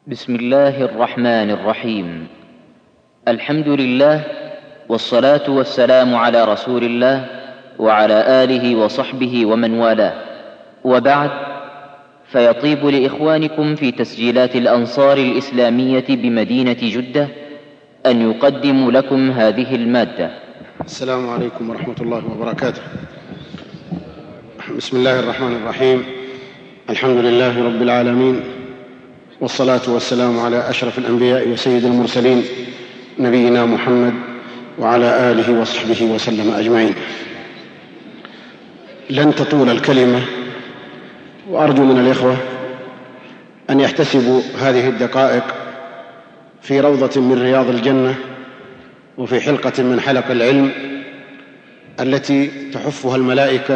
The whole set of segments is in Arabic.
بسم الله الرحمن الرحيم. الحمد لله، والصلاة والسلام على رسول الله وعلى آله وصحبه ومن والاه، وبعد، فيطيب لإخوانكم في تسجيلات الأنصار الإسلامية بمدينة جدة أن يقدموا لكم هذه المادة. السلام عليكم ورحمة الله وبركاته. بسم الله الرحمن الرحيم. الحمد لله رب العالمين، والصلاة والسلام على أشرف الأنبياء وسيد المرسلين نبينا محمد وعلى آله وصحبه وسلم أجمعين. لن تطول الكلمة، وأرجو من الإخوة أن يحتسبوا هذه الدقائق في روضة من رياض الجنة وفي حلقة من حلق العلم التي تحفها الملائكة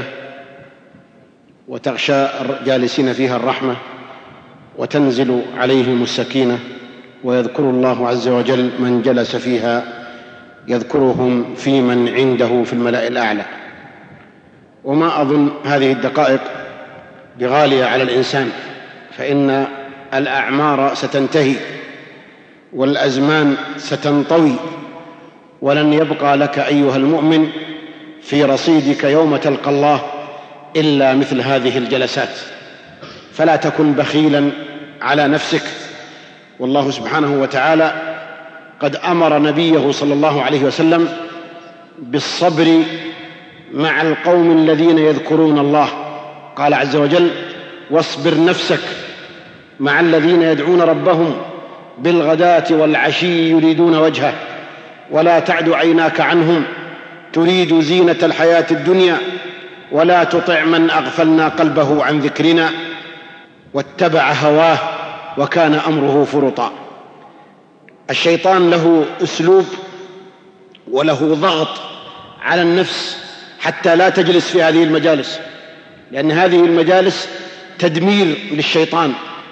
وتغشى الجالسين فيها الرحمة وتنزل عليهم السكينة، ويذكر الله عز وجل من جلس فيها يذكرهم في من عنده في الملأ الأعلى. وما أظن هذه الدقائق بغالية على الإنسان، فإن الأعمار ستنتهي والأزمان ستنطوي، ولن يبقى لك أيها المؤمن في رصيدك يوم تلقى الله إلا مثل هذه الجلسات. فلا تكن بخيلا على نفسك، والله سبحانه وتعالى قد أمر نبيه صلى الله عليه وسلم بالصبر مع القوم الذين يذكرون الله. قال عز وجل: واصبر نفسك مع الذين يدعون ربهم بالغداة والعشي يريدون وجهه ولا تعد عيناك عنهم تريد زينة الحياة الدنيا ولا تطع من أغفلنا قلبه عن ذكرنا واتبع هواه وكان أمره فرطا. الشيطان له أسلوب وله ضغط على النفس حتى لا تجلس في هذه المجالس، لأن هذه المجالس تدمير للشيطان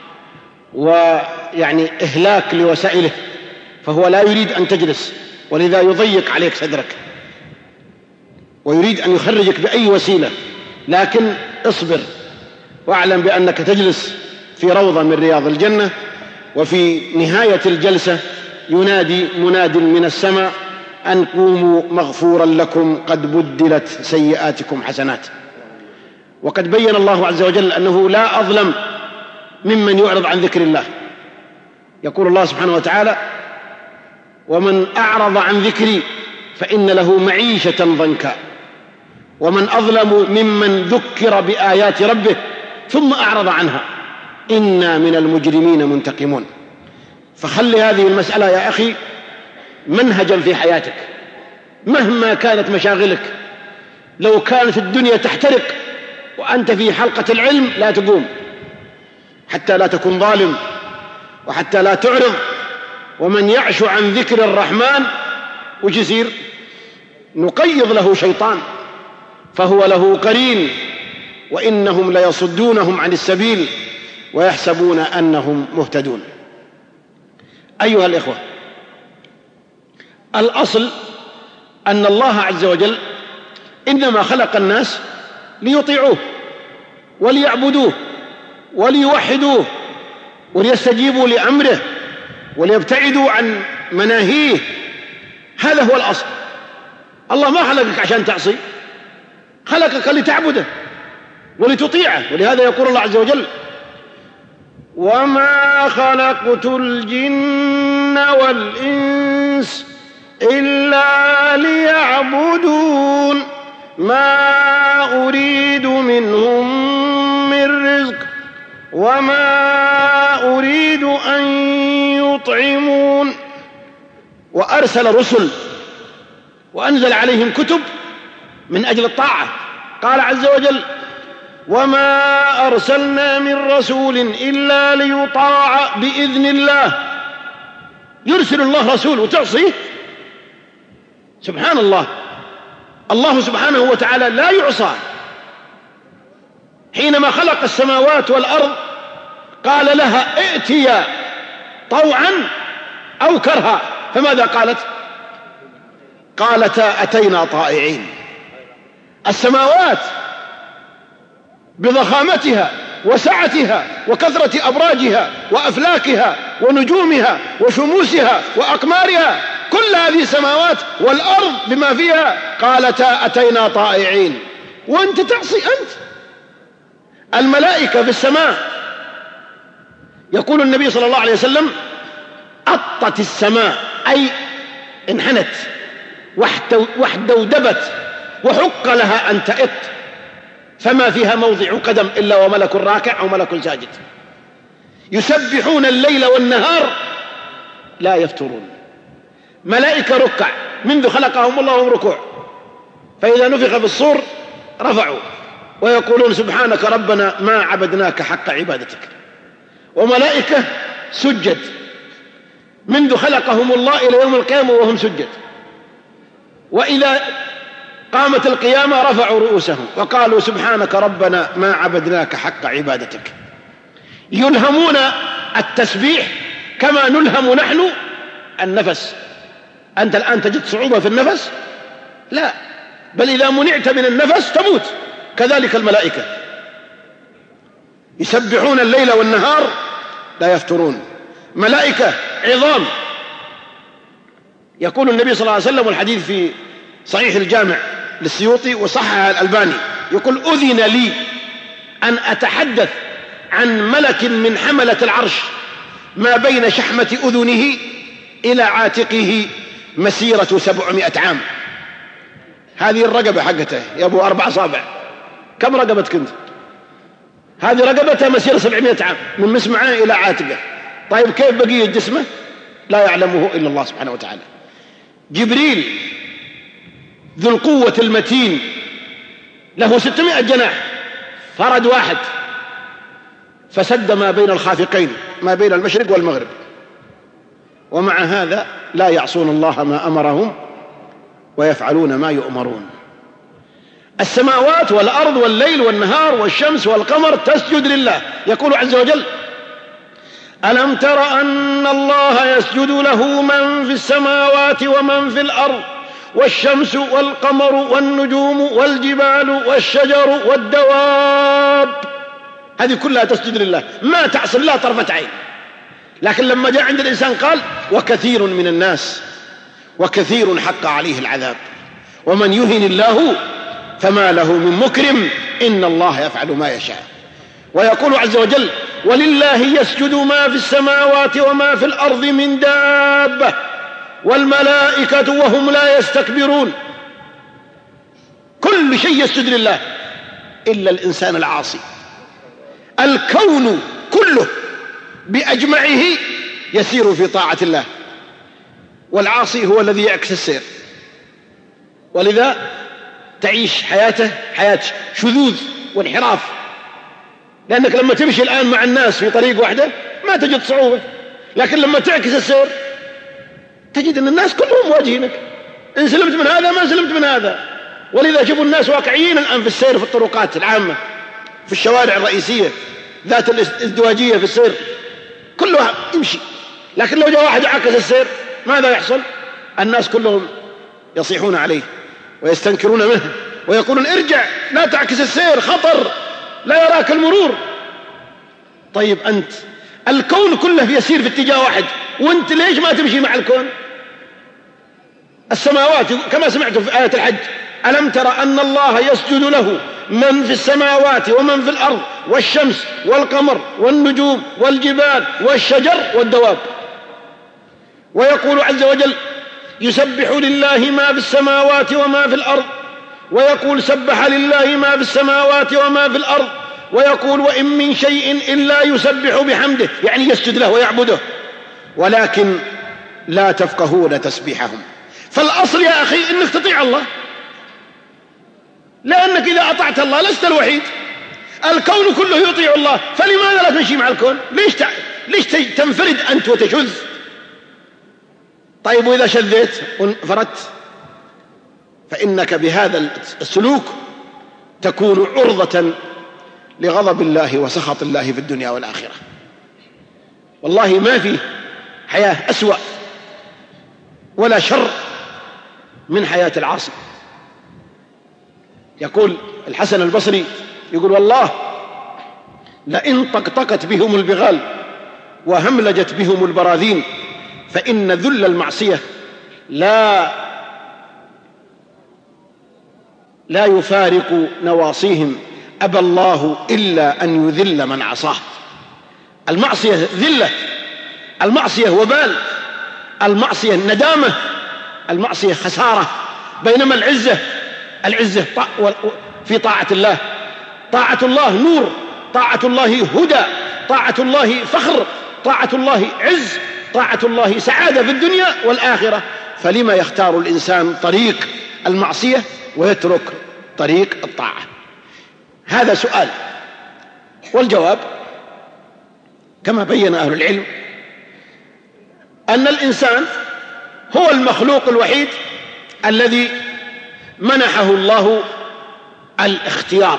ويعني إهلاك لوسائله، فهو لا يريد أن تجلس، ولذا يضيق عليك صدرك ويريد أن يخرجك بأي وسيلة. لكن اصبر واعلم بأنك تجلس في روضة من رياض الجنة، وفي نهاية الجلسة ينادي مناد من السماء أن قوموا مغفورا لكم قد بدلت سيئاتكم حسنات. وقد بين الله عز وجل أنه لا أظلم ممن يعرض عن ذكر الله. يقول الله سبحانه وتعالى: ومن أعرض عن ذكري فإن له معيشة ضنكا ومن أظلم ممن ذكر بآيات ربه ثم أعرض عنها إنا من المجرمين منتقمون. فخل هذه المسألة يا أخي منهجا في حياتك مهما كانت مشاغلك. لو كانت الدنيا تحترق وأنت في حلقة العلم لا تقوم، حتى لا تكون ظالم وحتى لا تعرض. ومن يعش عن ذكر الرحمن وش يصير؟ نقيض له شيطان فهو له قرين وإنهم ليصدونهم عن السبيل ويحسبون أنهم مهتدون. أيها الإخوة، الأصل أن الله عز وجل إنما خلق الناس ليطيعوه وليعبدوه وليوحدوه وليستجيبوا لأمره وليبتعدوا عن مناهيه. هذا هو الأصل. الله ما خلقك عشان تعصي، خلقك لتعبده ولتطيعه. ولهذا يقول الله عز وجل: وما خلقت الجن والإنس إلا ليعبدون ما أريد منهم من رزق وما أريد أن يطعمون. وأرسل رسل وأنزل عليهم كتب من أجل الطاعة. قال عز وجل: وما أرسلنا من رسول إلا ليطاع بإذن الله. يرسل الله رسول وتعصيه؟ سبحان الله. الله سبحانه وتعالى لا يعصى. حينما خلق السماوات والأرض قال لها: ائتيا طوعا أو كرها، فماذا قالت؟ قالتا: أتينا طائعين. السماوات بضخامتها وسعتها وكثرة أبراجها وأفلاكها ونجومها وشموسها وأقمارها، كل هذه السماوات والأرض بما فيها قالتا أتينا طائعين، وأنت تعصي. أنت الملائكة في السماء يقول النبي صلى الله عليه وسلم أطت السماء، أي انحنت واحدودبت وحق لها أن تئط، فما فيها موضع قدم إلا وملك راكع أو ملك ساجد، يسبحون الليل والنهار لا يفترون. ملائكة ركع منذ خلقهم الله وهم ركوع، فإذا نفخ في الصور رفعوا ويقولون سبحانك ربنا ما عبدناك حق عبادتك. وملائكة سجد منذ خلقهم الله إلى يوم القيامة وهم سجد، وإذا قامت القيامة رفعوا رؤوسهم وقالوا سبحانك ربنا ما عبدناك حق عبادتك. يلهمون التسبيح كما نلهم نحن النفس. أنت الآن تجد صعوبة في النفس؟ لا، بل إذا منعت من النفس تموت. كذلك الملائكة يسبحون الليل والنهار لا يفترون. ملائكة عظام. يقول النبي صلى الله عليه وسلم، والحديث في صحيح الجامع للسيوطي وصححه الألباني، يقول أذن لي أن أتحدث عن ملك من حملة العرش ما بين شحمة أذنه إلى عاتقه مسيرة 700 عام. هذه الرقبة حقته يا أبو 4 أصابع، كم رقبتك أنت؟ هذه رقبتها مسيرة 700 عام من مسمعه إلى عاتقه. طيب كيف بقية جسمه؟ لا يعلمه إلا الله سبحانه وتعالى. جبريل ذو القوة المتين له 600 جناح، فرد واحد فسد ما بين الخافقين، ما بين المشرق والمغرب، ومع هذا لا يعصون الله ما أمرهم ويفعلون ما يؤمرون. السماوات والأرض والليل والنهار والشمس والقمر تسجد لله. يقول عز وجل ألم تر أن الله يسجد له من في السماوات ومن في الأرض والشمس والقمر والنجوم والجبال والشجر والدواب، هذه كلها تسجد لله، ما تعصي الله طرفة عين. لكن لما جاء عند الإنسان قال وكثير من الناس وكثير حق عليه العذاب ومن يهن الله فما له من مكرم إن الله يفعل ما يشاء. ويقول عز وجل ولله يسجد ما في السماوات وما في الأرض من دابة والملائكة وهم لا يستكبرون. كل شيء يسجد لله إلا الإنسان العاصي. الكون كله بأجمعه يسير في طاعة الله، والعاصي هو الذي يعكس السير. ولذا تعيش حياته حياة شذوذ وانحراف، لأنك لما تمشي الآن مع الناس في طريق واحدة ما تجد صعوبة، لكن لما تعكس السير تجد أن الناس كلهم واجهينك، إن سلمت من هذا ما سلمت من هذا. ولذا شوفوا الناس واقعيين الآن في السير في الطرقات العامة، في الشوارع الرئيسية ذات الازدواجية في السير، كل واحد يمشي. لكن لو جاء واحد عكس السير ماذا يحصل؟ الناس كلهم يصيحون عليه ويستنكرون منه ويقولون ارجع لا تعكس السير، خطر، لا يراك المرور. طيب أنت الكون كله يسير في اتجاه واحد، وانت ليش ما تمشي مع الكون؟ السماوات كما سمعت في آية الحج ألم تر أن الله يسجد له من في السماوات ومن في الأرض والشمس والقمر والنجوم والجبال والشجر والدواب. ويقول عز وجل يسبح لله ما في السماوات وما في الأرض، ويقول سبح لله ما في السماوات وما في الأرض، ويقول وإن من شيء إلا يسبح بحمده، يعني يسجد له ويعبده، ولكن لا تفقهون تسبيحهم. فالأصل يا أخي إنك تطيع الله، لأنك إذا أطعت الله لست الوحيد، الكون كله يطيع الله، فلماذا لا تمشي مع الكون؟ ليش تنفرد أنت وتشذ؟ طيب وإذا شذيت وانفردت فإنك بهذا السلوك تكون عرضة لغضب الله وسخط الله في الدنيا والآخرة. والله ما في حياة أسوأ ولا شر من حياة العاصي. يقول الحسن البصري يقول والله لئن طقطقت بهم البغال وهملجت بهم البراذين، فإن ذل المعصية لا يفارق نواصيهم، أبى الله إلا أن يذل من عصاه. المعصية ذلة، المعصية وبال، المعصية ندامة، المعصية خسارة، بينما العزة في طاعة الله. طاعة الله نور، طاعة الله هدى، طاعة الله فخر، طاعة الله عز، طاعة الله سعادة في الدنيا والآخرة. فلما يختار الإنسان طريق المعصية ويترك طريق الطاعة؟ هذا سؤال، والجواب كما بين أهل العلم أن الإنسان هو المخلوق الوحيد الذي منحه الله الاختيار،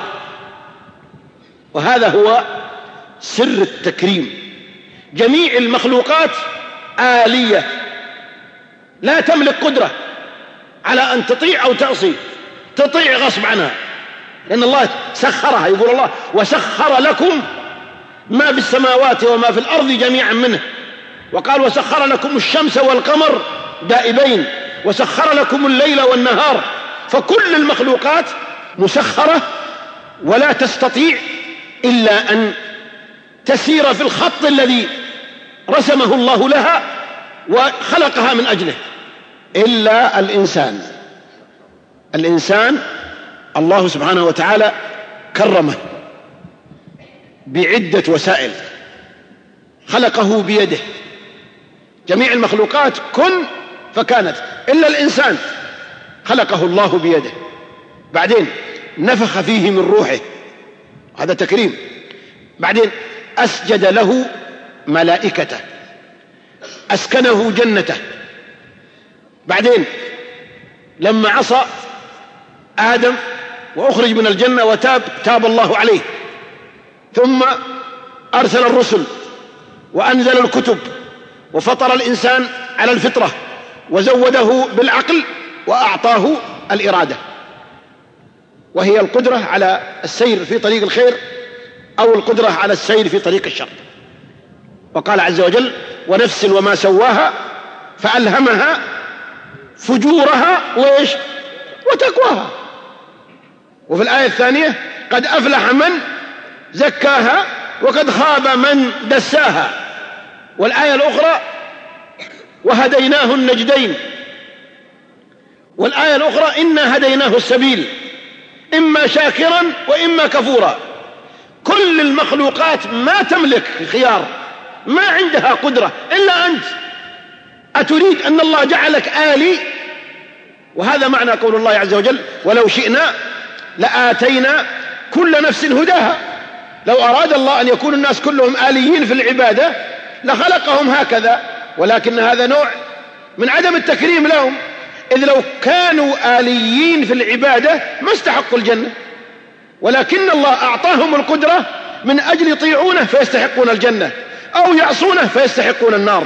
وهذا هو سر التكريم. جميع المخلوقات آلية، لا تملك قدرة على أن تطيع أو تعصي، تطيع غصب عنها، لأن الله سخرها. يقول الله: وسخر لكم ما في السماوات وما في الأرض جميعا منه. وقال: وسخر لكم الشمس والقمر دائبين، وسخر لكم الليل والنهار. فكل المخلوقات مسخرة، ولا تستطيع إلا أن تسير في الخط الذي رسمه الله لها وخلقها من أجله، إلا الإنسان الله سبحانه وتعالى كرمه بعدة وسائل، خلقه بيده. جميع المخلوقات كن فكانت، إلا الإنسان خلقه الله بيده، بعدين نفخ فيه من روحه، هذا تكريم. بعدين أسجد له ملائكته، أسكنه جنته. بعدين لما عصى آدم وأخرج من الجنة وتاب الله عليه، ثم أرسل الرسل وأنزل الكتب وفطر الإنسان على الفطرة وزوده بالعقل وأعطاه الإرادة، وهي القدرة على السير في طريق الخير أو القدرة على السير في طريق الشر. وقال عز وجل: ونفس وما سواها فألهمها فجورها وتقواها. وفي الآية الثانية: قد أفلح من زكاها وقد خاب من دساها. والآية الأخرى: وهديناه النجدين. والآية الأخرى: إنا هديناه السبيل إما شاكرا وإما كفورا. كل المخلوقات ما تملك خيار، ما عندها قدرة إلا أنت. أتريد أن الله جعلك آلي؟ وهذا معنى قول الله عز وجل: ولو شئنا لآتينا كل نفس هداها. لو أراد الله أن يكون الناس كلهم آليين في العبادة لخلقهم هكذا، ولكن هذا نوع من عدم التكريم لهم، إذ لو كانوا آليين في العبادة ما استحقوا الجنة، ولكن الله أعطاهم القدرة من أجل يطيعونه فيستحقون الجنة، أو يعصونه فيستحقون النار.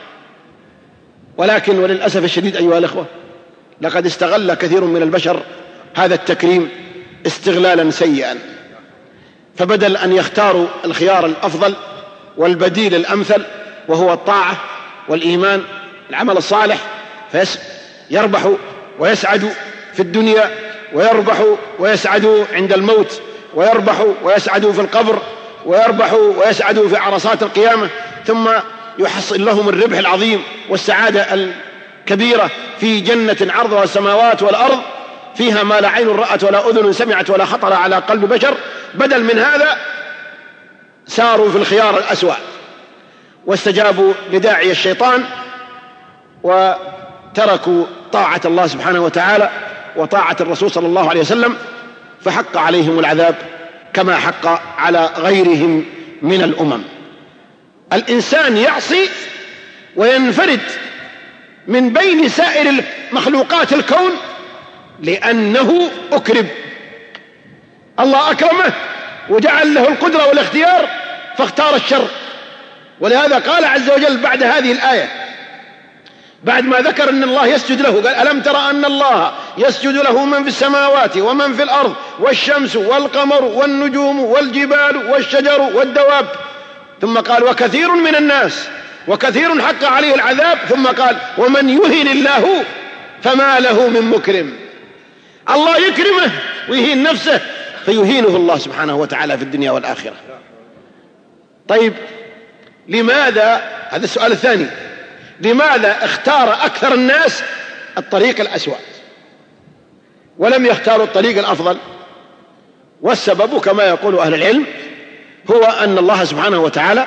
ولكن وللأسف الشديد أيها الأخوة، لقد استغل كثير من البشر هذا التكريم استغلالا سيئا، فبدل أن يختاروا الخيار الأفضل والبديل الأمثل وهو الطاعة والإيمان العمل الصالح، فيربحوا ويسعدوا في الدنيا، ويربحوا ويسعدوا عند الموت، ويربحوا ويسعدوا في القبر، ويربحوا ويسعدوا في عرصات القيامة، ثم يحصل لهم الربح العظيم والسعادة الكبيرة في جنة عرضها السماوات والأرض، فيها ما لا عين رأت ولا أذن سمعت ولا خطر على قلب بشر. بدل من هذا ساروا في الخيار الأسوأ، واستجابوا لداعي الشيطان، وتركوا طاعة الله سبحانه وتعالى وطاعة الرسول صلى الله عليه وسلم، فحق عليهم العذاب كما حق على غيرهم من الأمم. الإنسان يعصي وينفرد من بين سائر مخلوقات الكون لأنه أكرم. الله أكرمه وجعل له القدرة والاختيار فاختار الشر. ولهذا قال عز وجل بعد هذه الآية، بعد ما ذكر أن الله يسجد له، قال: ألم ترى أن الله يسجد له من في السماوات ومن في الأرض والشمس والقمر والنجوم والجبال والشجر والدواب. ثم قال وكثير من الناس وكثير حق عليه العذاب، ثم قال ومن يهن الله فما له من مكرم. الله يكرمه ويهين نفسه فيهينه الله سبحانه وتعالى في الدنيا والآخرة. طيب لماذا، هذا السؤال الثاني، لماذا اختار أكثر الناس الطريق الأسوأ ولم يختاروا الطريق الأفضل؟ والسبب كما يقول أهل العلم هو أن الله سبحانه وتعالى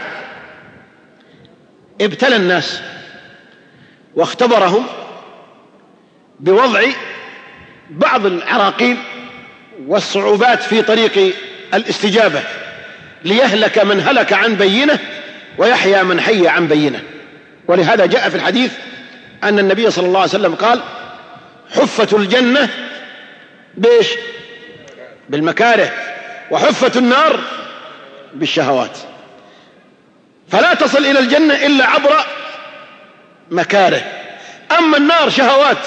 ابتلى الناس واختبرهم بوضع بعض العراقيل والصعوبات في طريق الاستجابة، ليهلك من هلك عن بينه ويحيى من حي عن بينه. ولهذا جاء في الحديث أن النبي صلى الله عليه وسلم قال حفت الجنة بإيش؟ بالمكاره، وحفت النار بالشهوات، فلا تصل إلى الجنة إلا عبر مكاره. أما النار شهوات،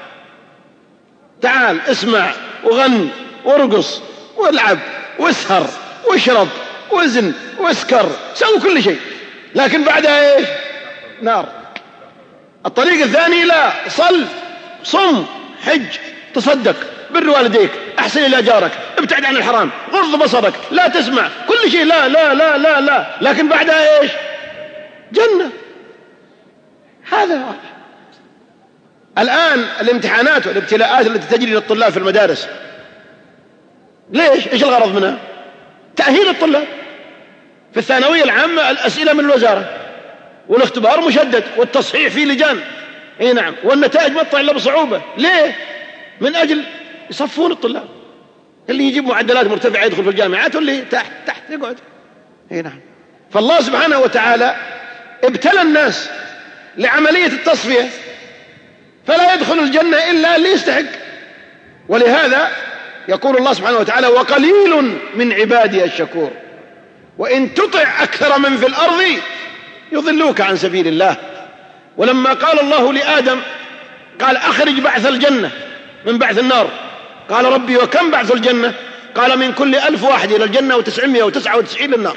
تعال اسمع وغن وارقص والعب واسهر واشرب وازن واسكر، سوي كل شيء، لكن بعدها ايش؟ نار. الطريق الثاني لا، صل صم حج تصدق بر والديك احسن الى جارك ابتعد عن الحرام غض بصرك لا تسمع كل شيء لا لا لا لا لا، لكن بعدها ايش؟ جنة. هذا الآن الامتحانات والابتلاءات التي تجري للطلاب في المدارس ليش؟ ايش الغرض منها؟ تأهيل الطلاب. في الثانوية العامة الأسئلة من الوزارة والاختبار مشدد والتصحيح فيه لجان، اي نعم، والنتائج ما تطلع الا بصعوبة. ليه؟ من أجل يصفون الطلاب، اللي يجيب معدلات مرتفعة يدخل في الجامعات واللي تحت يقعد. اي نعم. فالله سبحانه وتعالى ابتلى الناس لعملية التصفية، فلا يدخل الجنة إلا اللي يستحق. ولهذا يقول الله سبحانه وتعالى وقليل من عبادي الشكور وإن تطع أكثر من في الأرض يضلوك عن سبيل الله. ولما قال الله لآدم قال أخرج بعث الجنة من بعث النار، قال ربي وكم بعث الجنة؟ قال من كل 1000 واحد إلى الجنة و999 للنار.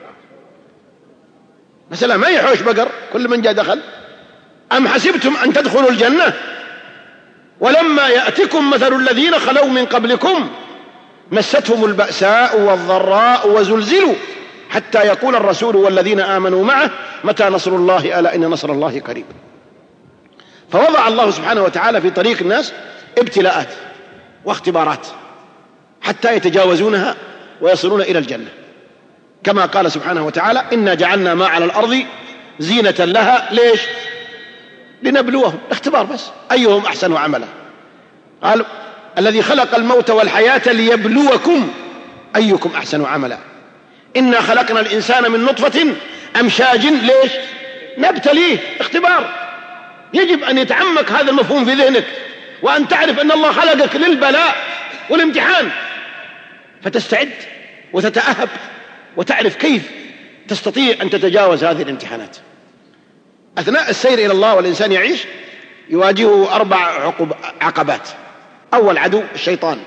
مثلا ما يحوش بقر كل من جاء دخل. أم حسبتم أن تدخلوا الجنة ولما يأتكم مثل الذين خلوا من قبلكم مستهم البأساء والضراء وزلزلوا حتى يقول الرسول والذين آمنوا معه متى نصر الله ألا إن نصر الله قريب. فوضع الله سبحانه وتعالى في طريق الناس ابتلاءات واختبارات حتى يتجاوزونها ويصلون إلى الجنة، كما قال سبحانه وتعالى إنا جعلنا ما على الأرض زينة لها. ليش؟ لنبلوهم، اختبار بس، أيهم أحسن عملا. قال الذي خلق الموت والحياة ليبلوكم أيكم أحسن عملا. إنا خلقنا الإنسان من نطفة أمشاج ليش؟ نبتليه، اختبار. يجب أن يتعمق هذا المفهوم في ذهنك، وأن تعرف أن الله خلقك للبلاء والامتحان، فتستعد وتتأهب وتعرف كيف تستطيع أن تتجاوز هذه الامتحانات. أثناء السير إلى الله والإنسان يعيش يواجهه 4 عقبات. أول عدو الشيطان،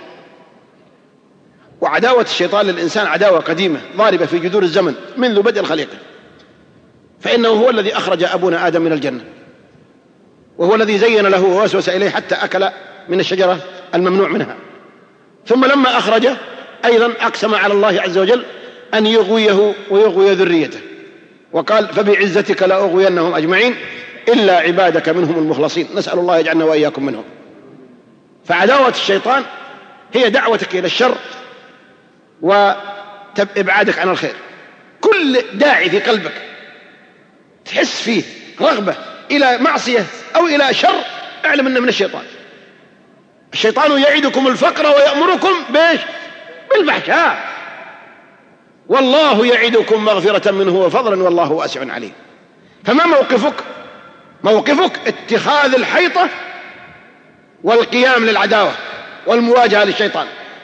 وعداوة الشيطان للإنسان عداوة قديمة ضاربة في جذور الزمن منذ بدء الخليقة، فإنه هو الذي أخرج أبونا آدم من الجنة، وهو الذي زين له ووسوس إليه حتى أكل من الشجرة الممنوع منها. ثم لما أخرجه أيضا أقسم على الله عز وجل أن يغويه ويغوي ذريته، وقال فبعزتك لا أغوينهم أجمعين إلا عبادك منهم المخلصين. نسأل الله يجعلنا وإياكم منهم. فعداوة الشيطان هي دعوتك إلى الشر وإبعادك عن الخير. كل داعي في قلبك تحس فيه رغبة إلى معصية أو إلى شر اعلم أنه من الشيطان. الشيطان يعدكم الفقر ويأمركم بإيش؟ بالفحشاء، والله يعدكم مغفرة منه وفضلا والله واسع عليم. فما موقفك؟ موقفك اتخاذ الحيطة والقيام للعداوة والمواجهة للشيطان.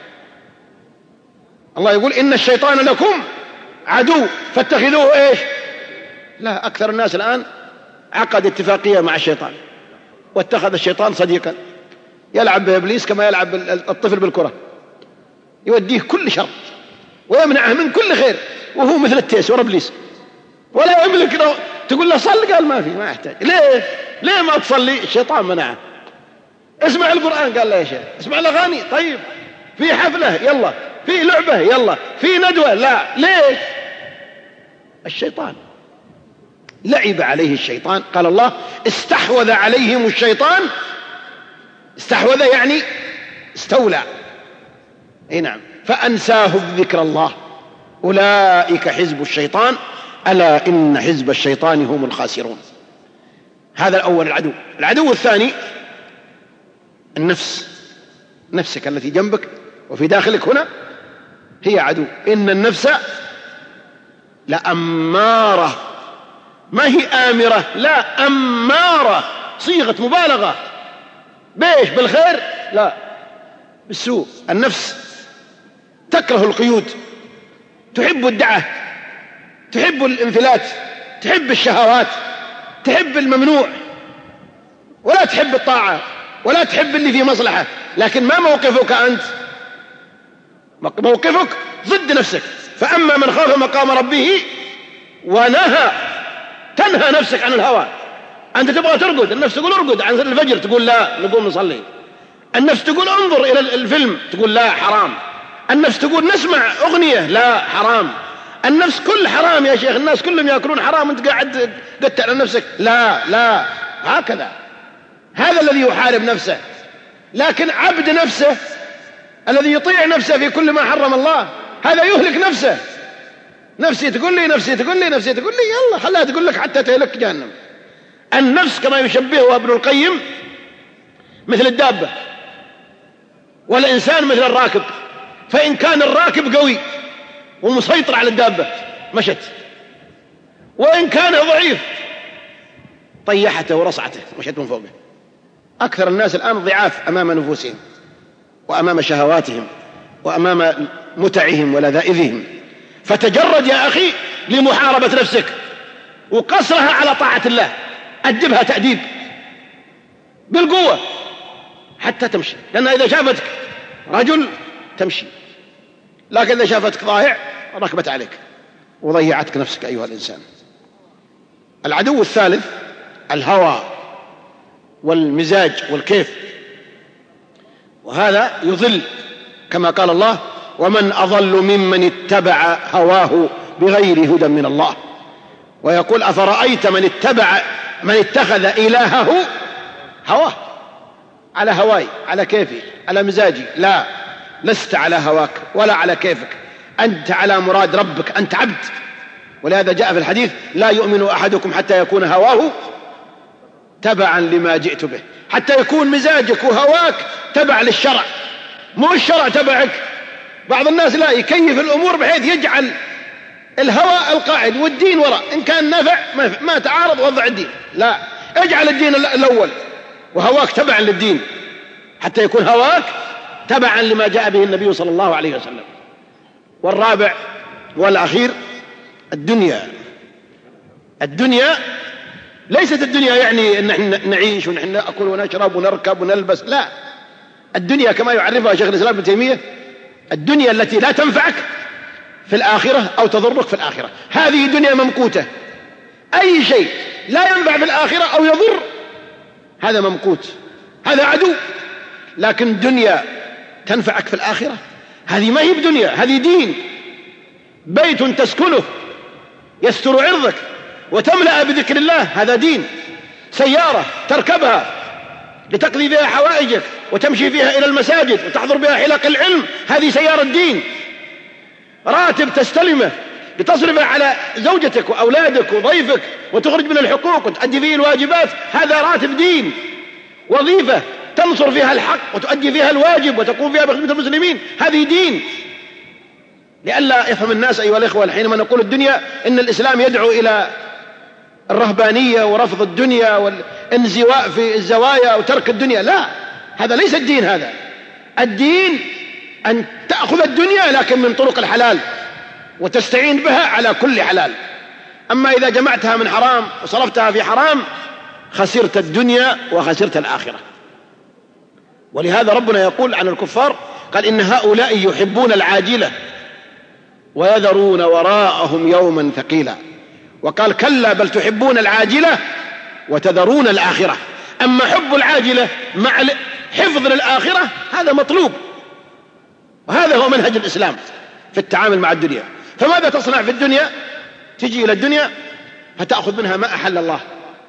الله يقول إن الشيطان لكم عدو فاتخذوه إيش؟ لا، أكثر الناس الآن عقد اتفاقية مع الشيطان واتخذ الشيطان صديقا يلعب بإبليس كما يلعب الطفل بالكرة، يوديه كل شر ويمنعه من كل خير، وهو مثل التيس ورا إبليس ولا يملك تقول له صل، قال ما في، ما يحتاج. ليه ما تصلي؟ الشيطان منعه. اسمع القرآن، قال لا يا شيخ. اسمع الأغاني، طيب. في حفلة، يلا. في لعبة، يلا. في ندوة، لا. ليش؟ الشيطان لعب عليه الشيطان. قال الله استحوذ عليهم الشيطان. استحوذ يعني استولى. اي نعم. فأنساهم ذكر الله. أولئك حزب الشيطان ألا إن حزب الشيطان هم الخاسرون. هذا الأول العدو. العدو الثاني النفس. نفسك التي جنبك وفي داخلك هنا هي عدو. إن النفس لأمارة، ما هي آمرة، لا، أمارة، صيغة مبالغة. بيش؟ بالخير؟ لا، بالسوء. النفس تكره القيود، تحب الدعة، تحب الانفلات، تحب الشهوات، تحب الممنوع، ولا تحب الطاعة، ولا تحب اللي فيه مصلحة. لكن ما موقفك أنت؟ موقفك ضد نفسك. فأما من خاف مقام ربه ونهى، تنهى نفسك عن الهوى. أنت تبغى ترقد، النفس تقول ارقد عن الفجر، تقول لا، نقوم نصلي. النفس تقول انظر إلى الفيلم، تقول لا، حرام. النفس تقول نسمع أغنية، لا، حرام. النفس كل حرام يا شيخ، الناس كلهم يأكلون حرام، أنت قاعد قدت على نفسك، لا لا. هكذا، هذا الذي يحارب نفسه. لكن عبد نفسه الذي يطيع نفسه في كل ما حرم الله، هذا يهلك نفسه. نفسي تقول لي، نفسي تقول لي، نفسي تقول لي، يلا خلها تقول لك حتى تهلك جهنم. النفس كما يشبهها ابن القيم مثل الدابة، والإنسان مثل الراكب. فإن كان الراكب قوي ومسيطر على الدابة مشت، وإن كان ضعيف طيحته ورصعته مشت من فوقه. أكثر الناس الآن ضعاف أمام نفوسهم وأمام شهواتهم وأمام متعهم ولذائذهم. فتجرد يا أخي لمحاربة نفسك وقصرها على طاعة الله. أدبها تأديب بالقوة حتى تمشي، لأن إذا شافتك رجل تمشي، لكن إذا شافتك ضائع ركبت عليك وضيعتك نفسك أيها الإنسان. العدو الثالث الهوى والمزاج والكيف، وهذا يضل كما قال الله ومن أضل ممن اتبع هواه بغير هدى من الله. ويقول أفرأيت من اتخذ إلهه هواه. على هواي، على كيفي، على مزاجي؟ لا، لست على هواك ولا على كيفك، أنت على مراد ربك، أنت عبد. ولهذا جاء في الحديث لا يؤمن أحدكم حتى يكون هواه تبعا لما جئت به. حتى يكون مزاجك وهواك تبع للشرع، مو الشرع تبعك. بعض الناس لا يكيف الأمور بحيث يجعل الهوى القاعد والدين وراء، إن كان نافع ما تعارض وضع الدين. لا، اجعل الدين الأول وهواك تبعا للدين، حتى يكون هواك تبعا لما جاء به النبي صلى الله عليه وسلم. والرابع والأخير الدنيا. الدنيا ليست الدنيا يعني أن نحن نعيش ونحن نأكل ونشرب ونركب ونلبس، لا. الدنيا كما يعرفها شيخ الإسلام ابن تيمية الدنيا التي لا تنفعك في الآخرة أو تضرك في الآخرة. هذه دنيا ممقوتة. أي شيء لا ينفع في الآخرة أو يضر هذا ممقوت، هذا عدو. لكن دنيا تنفعك في الآخرة هذه ما هي بدنيا، هذه دين. بيت تسكنه يستر عرضك وتملأ بذكر الله، هذا دين. سيارة تركبها لتقضي بها حوائجك وتمشي فيها إلى المساجد وتحضر بها حلق العلم، هذه سيارة الدين. راتب تستلمه لتصرف على زوجتك وأولادك وضيفك وتخرج من الحقوق وتؤدي فيه الواجبات، هذا راتب دين. وظيفة تنصر فيها الحق وتؤدي فيها الواجب وتقوم فيها بخدمة المسلمين، هذه دين. لئلا يفهم الناس أيها الإخوة حينما نقول الدنيا إن الإسلام يدعو إلى الرهبانية ورفض الدنيا والانزواء في الزوايا وترك الدنيا، لا، هذا ليس الدين. هذا الدين أن تأخذ الدنيا لكن من طرق الحلال وتستعين بها على كل حلال. أما إذا جمعتها من حرام وصرفتها في حرام خسرت الدنيا وخسرت الآخرة. ولهذا ربنا يقول عن الكفار قال إن هؤلاء يحبون العاجلة ويذرون وراءهم يوما ثقيلا. وقال كلا بل تحبون العاجلة وتذرون الآخرة. أما حب العاجلة مع حفظ للآخرة هذا مطلوب، وهذا هو منهج الإسلام في التعامل مع الدنيا. فماذا تصنع في الدنيا؟ تجي إلى الدنيا فتأخذ منها ما أحل الله.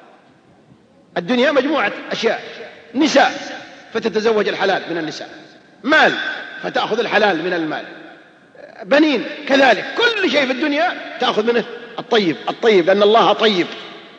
الدنيا مجموعة أشياء: نساء فتتزوج الحلال من النساء، مال فتأخذ الحلال من المال، بنين كذلك، كل شيء في الدنيا تأخذ منه الطيب الطيب، لأن الله طيب.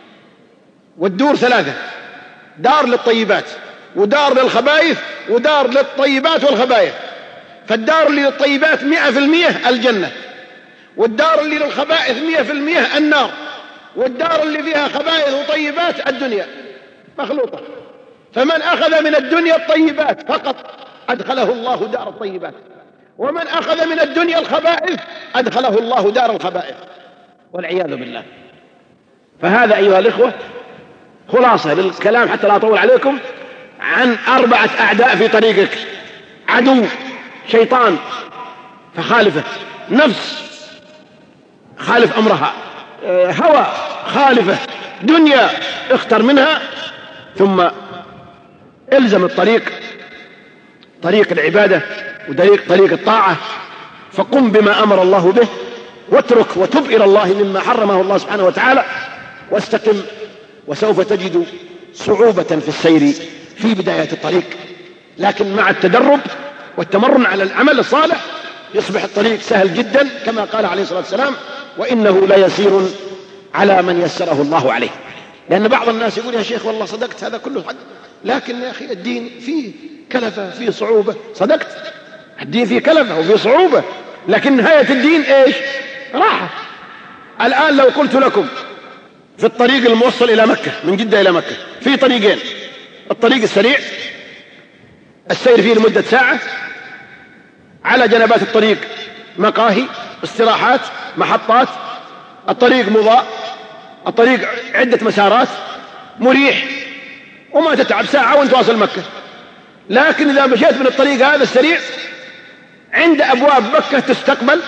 والدور ثلاثة: دار للطيبات، ودار للخبائث، ودار للطيبات والخبائث. فالدار اللي للطيبات 100% الجنة، والدار اللي للخبائث 100% النار، والدار اللي فيها خبائث وطيبات الدنيا مخلوطة. فمن أخذ من الدنيا الطيبات فقط أدخله الله دار الطيبات، ومن أخذ من الدنيا الخبائث أدخله الله دار الخبائث، والعياذ بالله. فهذا أيها الإخوة خلاصة للكلام حتى لا أطول عليكم عن 4 أعداء في طريقك: عدو شيطان فخالفه، نفس خالف أمرها، هوى خالفه، دنيا اختر منها، ثم الزم الطريق، طريق العبادة وطريق الطاعة، فقم بما أمر الله به، واترك وتب إلى الله مما حرمه الله سبحانه وتعالى، واستقم، وسوف تجد صعوبة في السير في بداية الطريق، لكن مع التدرب والتمرن على العمل الصالح يصبح الطريق سهل جدا، كما قال عليه الصلاة والسلام: وإنه ليسير على من يسره الله عليه. لأن بعض الناس يقول: يا شيخ والله صدقت، هذا كله حق، لكن يا أخي الدين فيه كلفة، فيه صعوبة. صدقت، الدين فيه كلفة وفيه صعوبة، لكن نهاية الدين إيش؟ راحة. الآن لو قلت لكم في الطريق الموصل إلى مكة، من جدة إلى مكة، في طريقين: الطريق السريع السير فيه لمدة ساعة، على جنبات الطريق مقاهي، استراحات، محطات، الطريق مضاء، الطريق عدة مسارات، مريح وما تتعب، ساعة وانت واصل مكة. لكن إذا مشيت من الطريق هذا السريع عند أبواب مكة تستقبل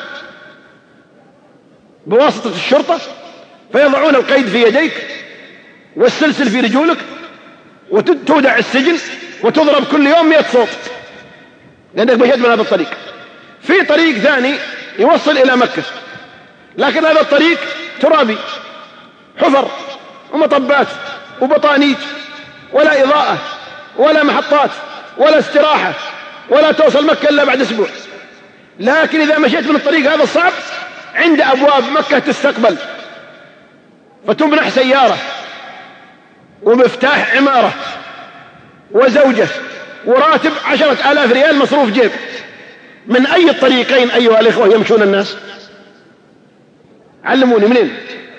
بواسطة الشرطة، فيضعون القيد في يديك والسلسل في رجولك، وتودع السجن، وتضرب كل يوم 100 صوت لأنك مشيت من هذا الطريق. في طريق ثاني يوصل إلى مكة، لكن هذا الطريق ترابي، حفر ومطبات وبطانيج، ولا إضاءة ولا محطات ولا استراحة، ولا توصل مكة إلا بعد أسبوع. لكن إذا مشيت من الطريق هذا الصعب عند أبواب مكة تستقبل، فتمنح سيارة ومفتاح عمارة وزوجة وراتب 10,000 ريال مصروف جيب. من أي الطريقين أيها الإخوة يمشون الناس؟ علموني، منين؟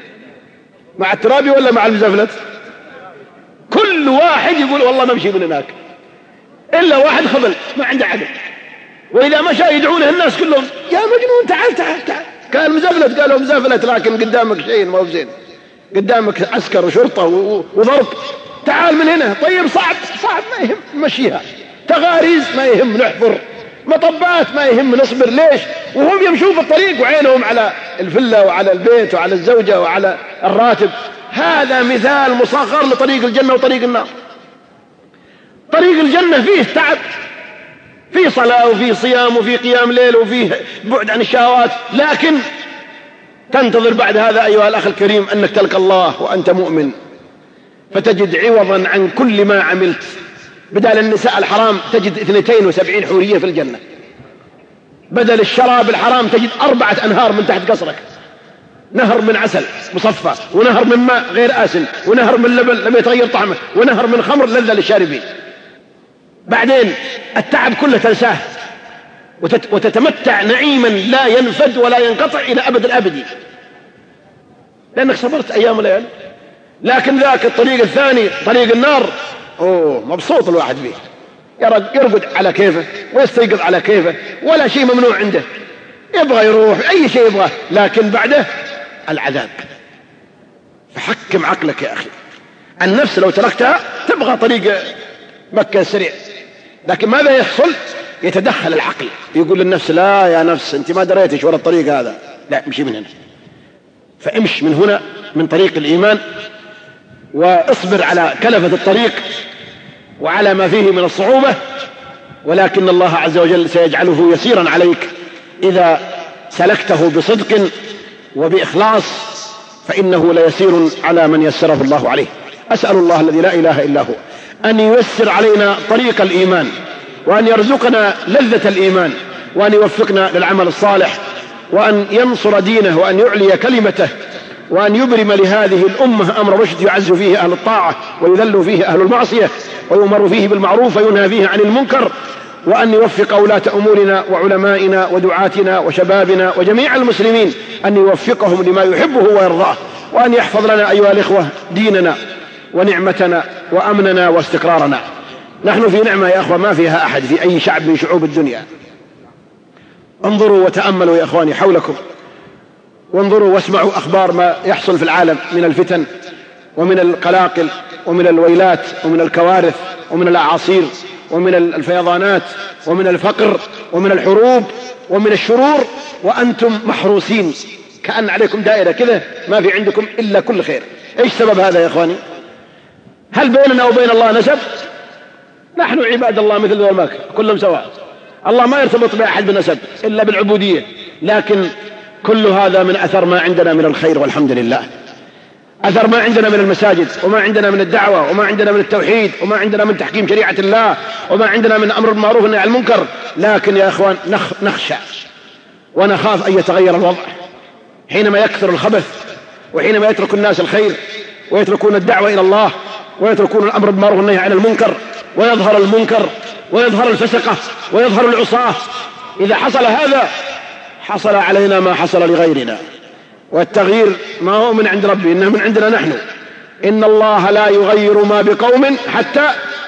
مع الترابي ولا مع المزفلت؟ كل واحد يقول والله نمشي من هناك، إلا واحد خبل ما عنده عقل، وإذا مشى يدعونه الناس كلهم: يا مجنون تعال تعال تعال. قال مزفلت، قالوا مزفلت، لكن قدامك شيء ما هو زين، قدامك عسكر وشرطة وضرب، تعال من هنا. طيب صعب ما يهم نمشيها، تغاريز ما يهم نحفر، مطبات ما يهم نصبر. ليش؟ وهم يمشون في الطريق وعينهم على الفلة وعلى البيت وعلى الزوجة وعلى الراتب. هذا مثال مصغر لطريق الجنة وطريق النار. طريق الجنة فيه تعب، فيه صلاة وفيه صيام وفيه قيام ليل وفيه بعد عن الشهوات، لكن تنتظر بعد هذا أيها الأخ الكريم أنك تلقى الله وأنت مؤمن، فتجد عوضا عن كل ما عملت. بدل النساء الحرام تجد 72 حورية في الجنة، بدل الشراب الحرام تجد 4 أنهار من تحت قصرك، نهر من عسل مصفى، ونهر من ماء غير آسن، ونهر من لبن لم يتغير طعمه، ونهر من خمر لذة للشاربين. بعدين التعب كله تنساه وتتمتع نعيما لا ينفد ولا ينقطع إلى أبد الأبدي، لأنك صبرت أيام وليالي. لكن ذاك الطريق الثاني طريق النار، مبسوط الواحد فيه، يرقد على كيفه ويستيقظ على كيفه، ولا شيء ممنوع عنده، يبغى يروح أي شيء يبغى، لكن بعده العذاب. فحكم عقلك يا أخي. النفس لو تركتها تبغى طريق مكة السريع، لكن ماذا يحصل؟ يتدخل العقل، يقول للنفس: لا يا نفس أنت ما دريتش ولا الطريق هذا، لا امشي من هنا. فامش من هنا من طريق الإيمان، واصبر على كلفة الطريق وعلى ما فيه من الصعوبة، ولكن الله عز وجل سيجعله يسيرا عليك إذا سلكته بصدق وبإخلاص، فإنه ليسير على من يسره الله عليه. أسأل الله الذي لا إله إلا هو أن ييسر علينا طريق الإيمان، وأن يرزقنا لذة الإيمان، وأن يوفقنا للعمل الصالح، وأن ينصر دينه، وأن يعلي كلمته، وأن يبرم لهذه الأمة أمر رشد يعز فيه أهل الطاعة ويذل فيه أهل المعصية، ويؤمر فيه بالمعروف وينهى فيه عن المنكر، وأن يوفق ولاة أمورنا وعلمائنا ودعاتنا وشبابنا وجميع المسلمين، أن يوفقهم لما يحبه ويرضاه، وأن يحفظ لنا أيها الإخوة ديننا ونعمتنا وأمننا واستقرارنا. نحن في نعمة يا أخوة ما فيها أحد في أي شعب من شعوب الدنيا. انظروا وتأملوا يا أخواني حولكم، وانظروا واسمعوا أخبار ما يحصل في العالم من الفتن ومن القلاقل ومن الويلات ومن الكوارث ومن الأعاصير ومن الفيضانات ومن الفقر ومن الحروب ومن الشرور، وأنتم محروسين كأن عليكم دائرة كذا ما في عندكم إلا كل خير. إيش سبب هذا يا إخواني؟ هل بيننا وبين الله نسب؟ نحن عباد الله مثل ذولاك كلهم سواء، الله ما يرتبط بأحد بنسب إلا بالعبودية، لكن كل هذا من أثر ما عندنا من الخير والحمد لله، أثر ما عندنا من المساجد، وما عندنا من الدعوة، وما عندنا من التوحيد، وما عندنا من تحكيم شريعة الله، وما عندنا من أمر بالمعروف والنهي عن المنكر. لكن يا إخوان نخشى ونخاف أن يتغير الوضع حينما يكثر الخبث، وحينما يترك الناس الخير ويتركون الدعوة إلى الله ويتركون الأمر بالمعروف والنهي عن المنكر، ويظهر المنكر ويظهر الفسقة ويظهر العصاة. إذا حصل هذا حصل علينا ما حصل لغيرنا، والتغيير ما هو من عند ربي إنه من عندنا نحن. إن الله لا يغير ما بقوم حتى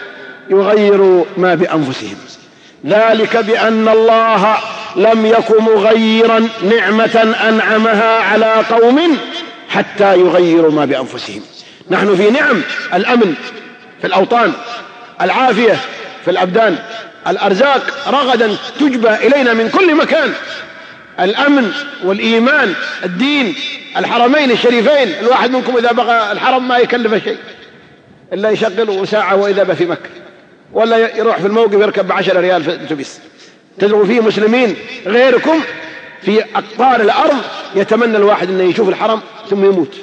يغيروا ما بأنفسهم، ذلك بأن الله لم يكن مغيرا نعمة أنعمها على قوم حتى يغيروا ما بأنفسهم. نحن في نعم: الأمن في الأوطان، العافية في الأبدان، الأرزاق رغدا تجبى إلينا من كل مكان، الأمن والإيمان، الدين، الحرمين الشريفين. الواحد منكم إذا بغى الحرم ما يكلفه شيء إلا يشغل ساعة وإذا بقى في مكة، ولا يروح في الموقف يركب ب10 ريال في الأتوبيس. تدعو فيه مسلمين غيركم في أقطار الأرض، يتمنى الواحد أن يشوف الحرم ثم يموت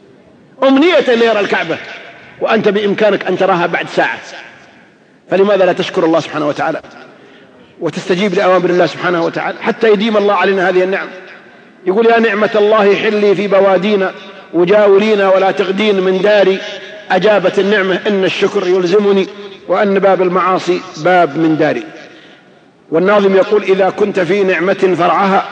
أمنية أن يرى الكعبة، وأنت بإمكانك أن تراها بعد ساعة. فلماذا لا تشكر الله سبحانه وتعالى وتستجيب لأوامر الله سبحانه وتعالى حتى يديم الله علينا هذه النعم؟ يقول: يا نعمة الله حلي في بوادينا وجاورينا ولا تغدين من داري. أجابت النعمة: إن الشكر يلزمني، وأن باب المعاصي باب من داري. والناظم يقول: إذا كنت في نعمة فرعها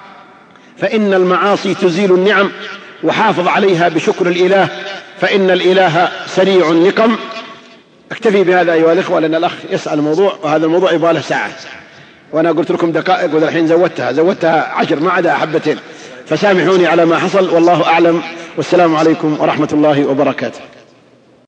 فإن المعاصي تزيل النعم، وحافظ عليها بشكر الإله فإن الإله سريع النقم. اكتفي بهذا أيها الإخوة، لأن الأخ يسأل موضوع، وهذا الموضوع يبغى له ساعة، وأنا قلت لكم دقائق والحين زودتها 10 ما عدا حبتين، فسامحوني على ما حصل، والله أعلم، والسلام عليكم ورحمة الله وبركاته.